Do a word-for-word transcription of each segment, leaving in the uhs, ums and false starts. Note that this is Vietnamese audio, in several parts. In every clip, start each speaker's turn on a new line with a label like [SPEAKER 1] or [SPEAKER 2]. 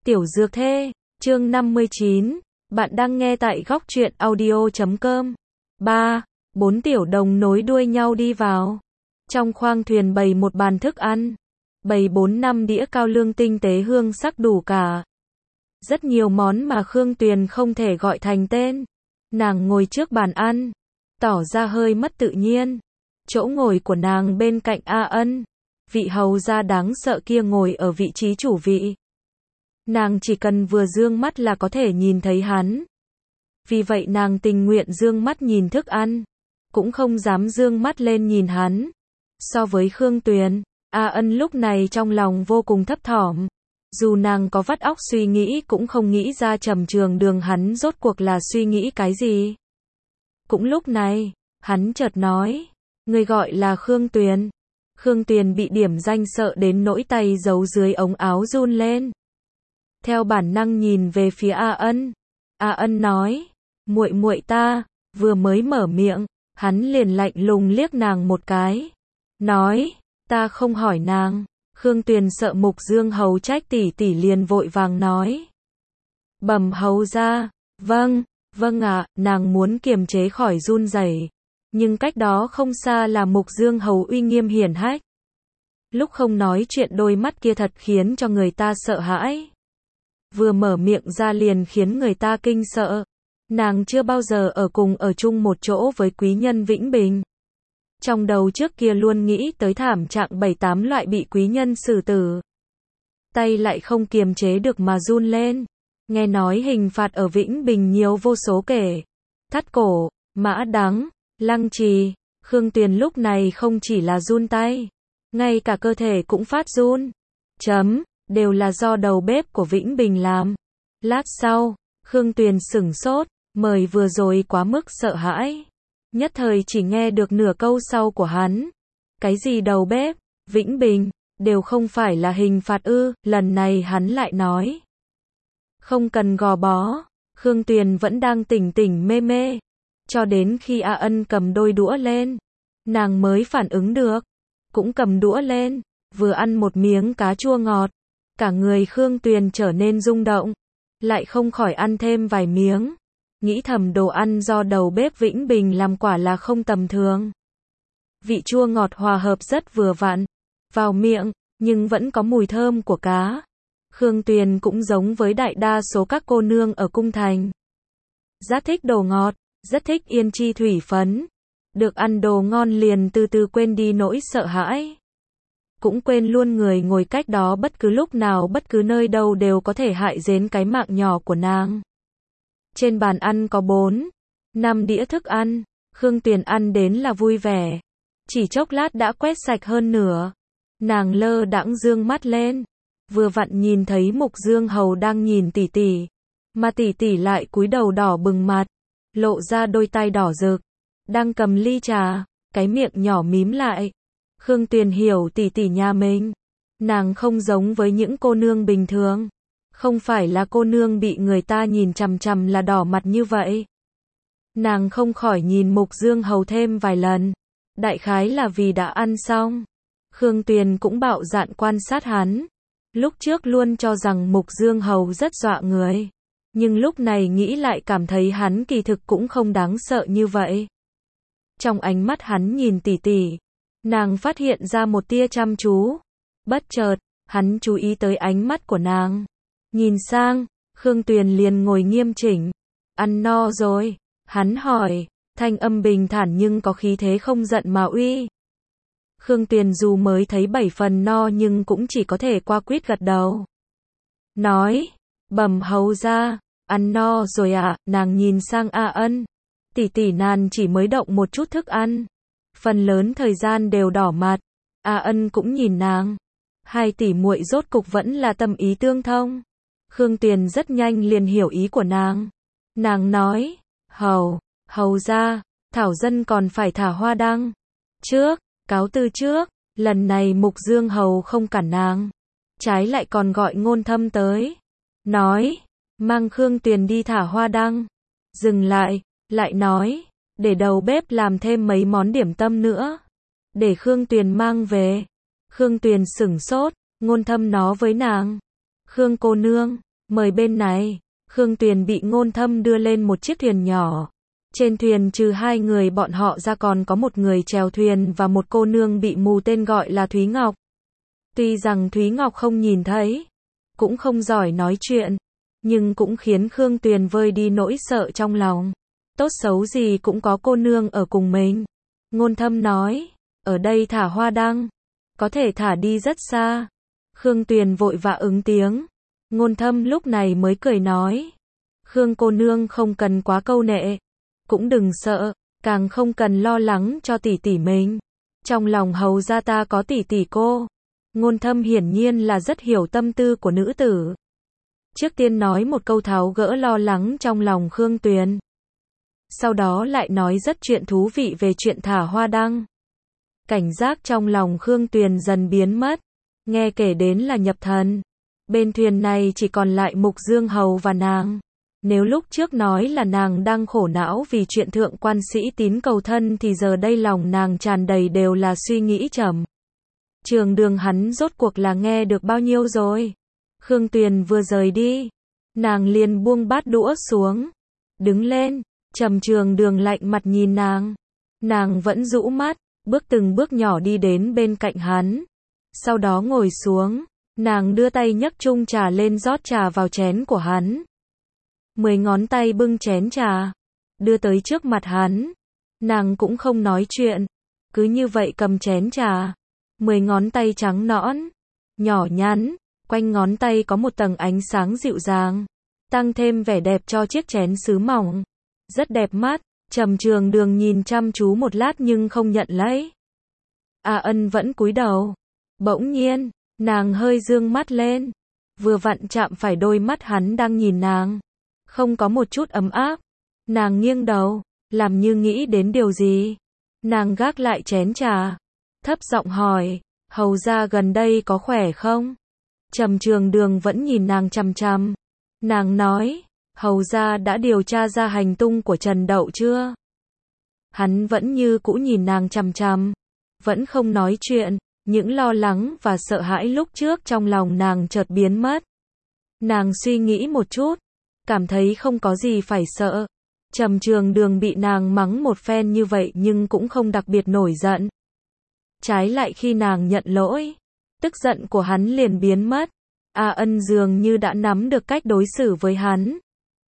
[SPEAKER 1] Tiểu Dược Thê, chương năm mươi chín, bạn đang nghe tại góc truyện audio chấm com. ba. Bốn tiểu đồng nối đuôi nhau đi vào. Trong khoang thuyền bày một bàn thức ăn. Bày bốn năm đĩa cao lương tinh tế hương sắc đủ cả. Rất nhiều món mà Khương Tuyền không thể gọi thành tên. Nàng ngồi trước bàn ăn, tỏ ra hơi mất tự nhiên. Chỗ ngồi của nàng bên cạnh A Ân. Vị hầu gia đáng sợ kia ngồi ở vị trí chủ vị. Nàng chỉ cần vừa dương mắt là có thể nhìn thấy hắn. Vì vậy nàng tình nguyện dương mắt nhìn thức ăn, cũng không dám dương mắt lên nhìn hắn. So với Khương Tuyền, A Ân lúc này trong lòng vô cùng thấp thỏm. Dù nàng có vắt óc suy nghĩ cũng không nghĩ ra Trầm Trường Đường hắn rốt cuộc là suy nghĩ cái gì. Cũng lúc này, hắn chợt nói, người gọi là Khương Tuyền. Khương Tuyền bị điểm danh sợ đến nỗi tay giấu dưới ống áo run lên. Theo bản năng nhìn về phía A Ân. A Ân nói, muội muội ta, vừa mới mở miệng, hắn liền lạnh lùng liếc nàng một cái. Nói, ta không hỏi nàng. Khương Tuyền sợ Mục Dương hầu trách tỷ tỷ liền vội vàng nói. Bẩm hầu gia, vâng, vâng ạ, à, nàng muốn kiềm chế khỏi run rẩy. Nhưng cách đó không xa là Mục Dương hầu uy nghiêm hiển hách. Lúc không nói chuyện đôi mắt kia thật khiến cho người ta sợ hãi. Vừa mở miệng ra liền khiến người ta kinh sợ. Nàng chưa bao giờ ở cùng ở chung một chỗ với quý nhân Vĩnh Bình. Trong đầu trước kia luôn nghĩ tới thảm trạng bảy tám loại bị quý nhân xử tử. Tay lại không kiềm chế được mà run lên. Nghe nói hình phạt ở Vĩnh Bình nhiều vô số kể. Thắt cổ, mã đắng, lăng trì. Khương Tuyền lúc này không chỉ là run tay, ngay cả cơ thể cũng phát run. Chấm, đều là do đầu bếp của Vĩnh Bình làm. Lát sau, Khương Tuyền sửng sốt, mời vừa rồi quá mức sợ hãi. Nhất thời chỉ nghe được nửa câu sau của hắn. Cái gì đầu bếp, Vĩnh Bình, đều không phải là hình phạt ư, lần này hắn lại nói. Không cần gò bó, Khương Tuyền vẫn đang tỉnh tỉnh mê mê. Cho đến khi A Ân cầm đôi đũa lên, nàng mới phản ứng được. Cũng cầm đũa lên, vừa ăn một miếng cá chua ngọt. Cả người Khương Tuyền trở nên rung động. Lại không khỏi ăn thêm vài miếng. Nghĩ thầm đồ ăn do đầu bếp Vĩnh Bình làm quả là không tầm thường. Vị chua ngọt hòa hợp rất vừa vặn. Vào miệng, nhưng vẫn có mùi thơm của cá. Khương Tuyền cũng giống với đại đa số các cô nương ở cung thành. Rất thích đồ ngọt, rất thích yên chi thủy phấn. Được ăn đồ ngon liền từ từ quên đi nỗi sợ hãi. Cũng quên luôn người ngồi cách đó bất cứ lúc nào bất cứ nơi đâu đều có thể hại đến cái mạng nhỏ của nàng. Trên bàn ăn có bốn, năm đĩa thức ăn. Khương Tuyền ăn đến là vui vẻ. Chỉ chốc lát đã quét sạch hơn nửa. Nàng lơ đãng dương mắt lên. Vừa vặn nhìn thấy Mục Dương hầu đang nhìn tỷ tỷ. Mà tỷ tỷ lại cúi đầu đỏ bừng mặt. Lộ ra đôi tay đỏ rực. Đang cầm ly trà, cái miệng nhỏ mím lại. Khương Tuyền hiểu tỷ tỷ nhà mình. Nàng không giống với những cô nương bình thường. Không phải là cô nương bị người ta nhìn chằm chằm là đỏ mặt như vậy. Nàng không khỏi nhìn Mục Dương hầu thêm vài lần. Đại khái là vì đã ăn xong. Khương Tuyền cũng bạo dạn quan sát hắn. Lúc trước luôn cho rằng Mục Dương hầu rất dọa người. Nhưng lúc này nghĩ lại cảm thấy hắn kỳ thực cũng không đáng sợ như vậy. Trong ánh mắt hắn nhìn tỷ tỷ, nàng phát hiện ra một tia chăm chú. Bất chợt, hắn chú ý tới ánh mắt của nàng. Nhìn sang, Khương Tuyền liền ngồi nghiêm chỉnh. Ăn no rồi? Hắn hỏi, thanh âm bình thản nhưng có khí thế không giận mà uy. Khương Tuyền dù mới thấy bảy phần no nhưng cũng chỉ có thể qua quýt gật đầu. Nói, bẩm hầu gia, ăn no rồi ạ. À? Nàng nhìn sang A Ân. Tỷ tỷ nàng chỉ mới động một chút thức ăn. Phần lớn thời gian đều đỏ mặt. A Ân cũng nhìn nàng. Hai tỷ muội rốt cục vẫn là tâm ý tương thông. Khương Tuyền rất nhanh liền hiểu ý của nàng. Nàng nói, hầu, hầu gia, thảo dân còn phải thả hoa đăng. Trước, cáo từ trước, lần này Mục Dương hầu không cản nàng. Trái lại còn gọi Ngôn Thâm tới. Nói, mang Khương Tuyền đi thả hoa đăng. Dừng lại, lại nói, để đầu bếp làm thêm mấy món điểm tâm nữa. Để Khương Tuyền mang về. Khương Tuyền sửng sốt, Ngôn Thâm nói với nàng. Khương cô nương, Mời bên này. Khương Tuyền bị Ngôn Thâm đưa lên một chiếc thuyền nhỏ. Trên thuyền trừ hai người bọn họ ra còn có một người chèo thuyền và một cô nương bị mù tên gọi là Thúy Ngọc. Tuy rằng Thúy Ngọc không nhìn thấy, cũng không giỏi nói chuyện, nhưng cũng khiến Khương Tuyền vơi đi nỗi sợ trong lòng. Tốt xấu gì cũng có cô nương ở cùng mình. Ngôn Thâm nói, ở đây thả hoa đăng, có thể thả đi rất xa. Khương Tuyền vội vã ứng tiếng. Ngôn Thâm lúc này mới cười nói, Khương cô nương không cần quá câu nệ, cũng đừng sợ, càng không cần lo lắng cho tỷ tỷ mình. Trong lòng hầu gia ta có tỷ tỷ cô. Ngôn Thâm hiển nhiên là rất hiểu tâm tư của nữ tử. Trước tiên nói một câu tháo gỡ lo lắng trong lòng Khương Tuyền. Sau đó lại nói rất chuyện thú vị về chuyện thả hoa đăng. Cảnh giác trong lòng Khương Tuyền dần biến mất. Nghe kể đến là nhập thần. Bên thuyền này chỉ còn lại Mục Dương Hầu và nàng. Nếu lúc trước nói là nàng đang khổ não vì chuyện thượng quan sĩ tín cầu thân thì giờ đây lòng nàng tràn đầy đều là suy nghĩ trầm. Trường Đường hắn rốt cuộc là nghe được bao nhiêu rồi? Khương Tuyền vừa rời đi, nàng liền buông bát đũa xuống, đứng lên, Trầm Trường Đường lạnh mặt nhìn nàng. Nàng vẫn rũ mắt, bước từng bước nhỏ đi đến bên cạnh hắn. Sau đó ngồi xuống, nàng đưa tay nhấc chung trà lên rót trà vào chén của hắn. Mười ngón tay bưng chén trà, đưa tới trước mặt hắn. Nàng cũng không nói chuyện, cứ như vậy cầm chén trà. Mười ngón tay trắng nõn, nhỏ nhắn, quanh ngón tay có một tầng ánh sáng dịu dàng, tăng thêm vẻ đẹp cho chiếc chén sứ mỏng. Rất đẹp mắt. Trầm Trường Đường nhìn chăm chú một lát nhưng không nhận lấy. A Ân vẫn cúi đầu. Bỗng nhiên, nàng hơi dương mắt lên, vừa vặn chạm phải đôi mắt hắn đang nhìn nàng. Không có một chút ấm áp. Nàng nghiêng đầu, làm như nghĩ đến điều gì. Nàng gác lại chén trà, thấp giọng hỏi, hầu gia gần đây có khỏe không? Trầm Trường Đường vẫn nhìn nàng chằm chằm. Nàng nói, hầu gia đã điều tra ra hành tung của Trần Đậu chưa? Hắn vẫn như cũ nhìn nàng chằm chằm, vẫn không nói chuyện. Những lo lắng và sợ hãi lúc trước trong lòng nàng chợt biến mất. Nàng suy nghĩ một chút, cảm thấy không có gì phải sợ. Trầm Trường Đường bị nàng mắng một phen như vậy nhưng cũng không đặc biệt nổi giận. Trái lại khi nàng nhận lỗi, tức giận của hắn liền biến mất. A Ân dường như đã nắm được cách đối xử với hắn.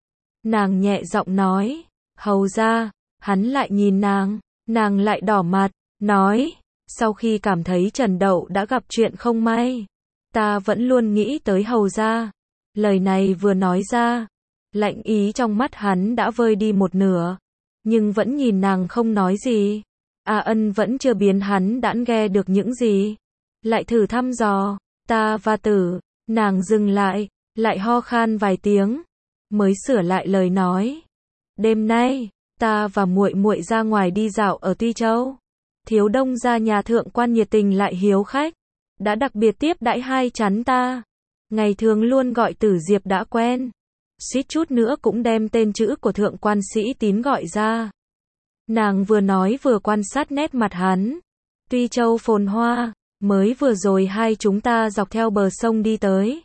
[SPEAKER 1] Nàng nhẹ giọng nói, hầu gia. Hắn lại nhìn nàng, nàng lại đỏ mặt, nói, sau khi cảm thấy Trần Đậu đã gặp chuyện không may, ta vẫn luôn nghĩ tới hầu gia. Lời này vừa nói ra, lạnh ý trong mắt hắn đã vơi đi một nửa, nhưng vẫn nhìn nàng không nói gì. A Ân vẫn chưa biến hắn đãn ghe được những gì, lại thử thăm dò, ta và tử. Nàng dừng lại, lại ho khan vài tiếng, mới sửa lại lời nói. Đêm nay, ta và muội muội ra ngoài đi dạo ở Tuy Châu. Thiếu Đông gia nhà thượng quan nhiệt tình lại hiếu khách, đã đặc biệt tiếp đãi hai chắn ta. Ngày thường luôn gọi Tử Diệp đã quen, suýt chút nữa cũng đem tên chữ của thượng quan sĩ tín gọi ra. Nàng vừa nói vừa quan sát nét mặt hắn. Tuy Châu phồn hoa, mới vừa rồi hai chúng ta dọc theo bờ sông đi tới,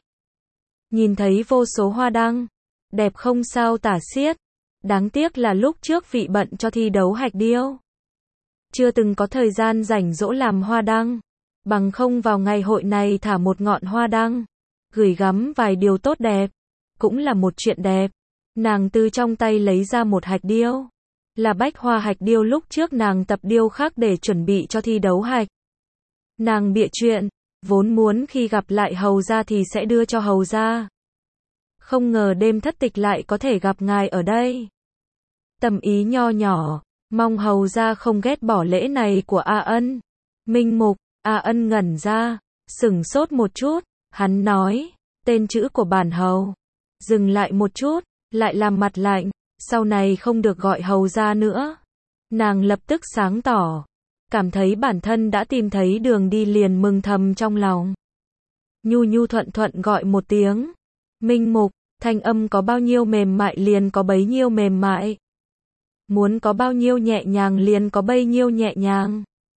[SPEAKER 1] nhìn thấy vô số hoa đăng, đẹp không sao tả xiết. Đáng tiếc là lúc trước vị bận cho thi đấu hạch điêu, chưa từng có thời gian rảnh rỗi làm hoa đăng. Bằng không vào ngày hội này thả một ngọn hoa đăng, gửi gắm vài điều tốt đẹp, cũng là một chuyện đẹp. Nàng từ trong tay lấy ra một hạch điêu, là bách hoa hạch điêu lúc trước nàng tập điêu khắc để chuẩn bị cho thi đấu hạch. Nàng bịa chuyện, vốn muốn khi gặp lại hầu gia thì sẽ đưa cho hầu gia. Không ngờ đêm thất tịch lại có thể gặp ngài ở đây. Tâm ý nho nhỏ, mong hầu gia không ghét bỏ lễ này của A Ân. Minh Mục. A Ân ngẩn ra, sửng sốt một chút. Hắn nói, tên chữ của bản hầu. Dừng lại một chút, lại làm mặt lạnh, sau này không được gọi hầu gia nữa. Nàng lập tức sáng tỏ, cảm thấy bản thân đã tìm thấy đường đi liền mừng thầm trong lòng. Nhu nhu thuận thuận gọi một tiếng. Minh Mục. Thanh âm có bao nhiêu mềm mại liền có bấy nhiêu mềm mại. Muốn có bao nhiêu nhẹ nhàng liền có bấy nhiêu nhẹ nhàng.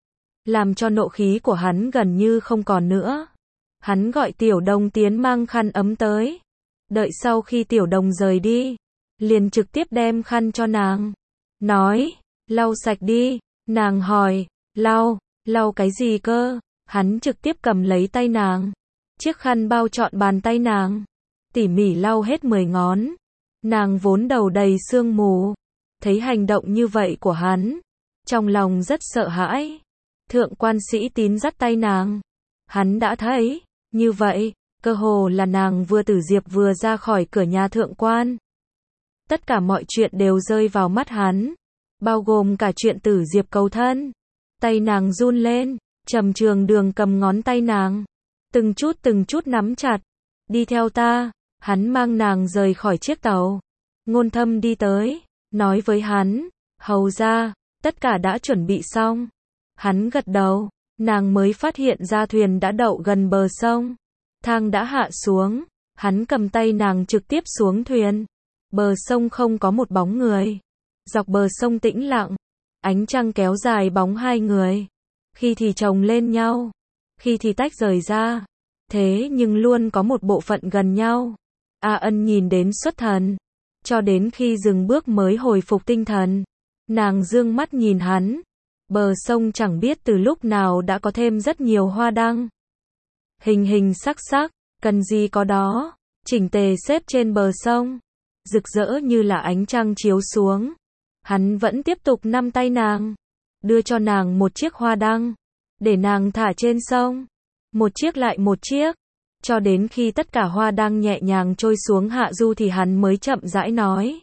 [SPEAKER 1] Làm cho nộ khí của hắn gần như không còn nữa. Hắn gọi Tiểu Đông tiến mang khăn ấm tới. Đợi sau khi Tiểu Đồng rời đi, liền trực tiếp đem khăn cho nàng. Nói, lau sạch đi. Nàng hỏi, lau, lau cái gì cơ? Hắn trực tiếp cầm lấy tay nàng. Chiếc khăn bao trọn bàn tay nàng. Tỉ mỉ lau hết mười ngón. Nàng vốn đầu đầy sương mù. Thấy hành động như vậy của hắn. Trong lòng rất sợ hãi. Thượng quan Sĩ Tín dắt tay nàng. Hắn đã thấy. Như vậy, cơ hồ là nàng vừa tử diệp vừa ra khỏi cửa nhà thượng quan. Tất cả mọi chuyện đều rơi vào mắt hắn. Bao gồm cả chuyện tử diệp cầu thân. Tay nàng run lên. Trầm Trường Đường cầm ngón tay nàng. Từng chút từng chút nắm chặt. Đi theo ta. Hắn mang nàng rời khỏi chiếc tàu. Ngôn Thâm đi tới. Nói với hắn. Hầu ra. Tất cả đã chuẩn bị xong. Hắn gật đầu. Nàng mới phát hiện ra thuyền đã đậu gần bờ sông. Thang đã hạ xuống. Hắn cầm tay nàng trực tiếp xuống thuyền. Bờ sông không có một bóng người. Dọc bờ sông tĩnh lặng. Ánh trăng kéo dài bóng hai người. Khi thì chồng lên nhau. Khi thì tách rời ra. Thế nhưng luôn có một bộ phận gần nhau. A Ân nhìn đến xuất thần. Cho đến khi dừng bước mới hồi phục tinh thần. Nàng dương mắt nhìn hắn. Bờ sông chẳng biết từ lúc nào đã có thêm rất nhiều hoa đăng. Hình hình sắc sắc, cần gì có đó. Chỉnh tề xếp trên bờ sông. Rực rỡ như là ánh trăng chiếu xuống. Hắn vẫn tiếp tục nắm tay nàng. Đưa cho nàng một chiếc hoa đăng. Để nàng thả trên sông. Một chiếc lại một chiếc. Cho đến khi tất cả hoa đăng nhẹ nhàng trôi xuống hạ du thì hắn mới chậm rãi nói.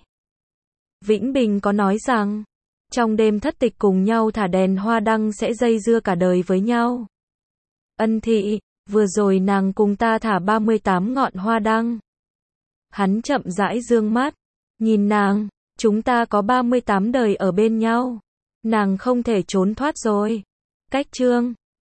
[SPEAKER 1] Vĩnh Bình có nói rằng, trong đêm thất tịch cùng nhau thả đèn hoa đăng sẽ dây dưa cả đời với nhau. Ân thị, vừa rồi nàng cùng ta thả ba mươi tám ngọn hoa đăng. Hắn chậm rãi dương mắt, nhìn nàng, chúng ta có ba mươi tám đời ở bên nhau. Nàng không thể trốn thoát rồi. Cách chương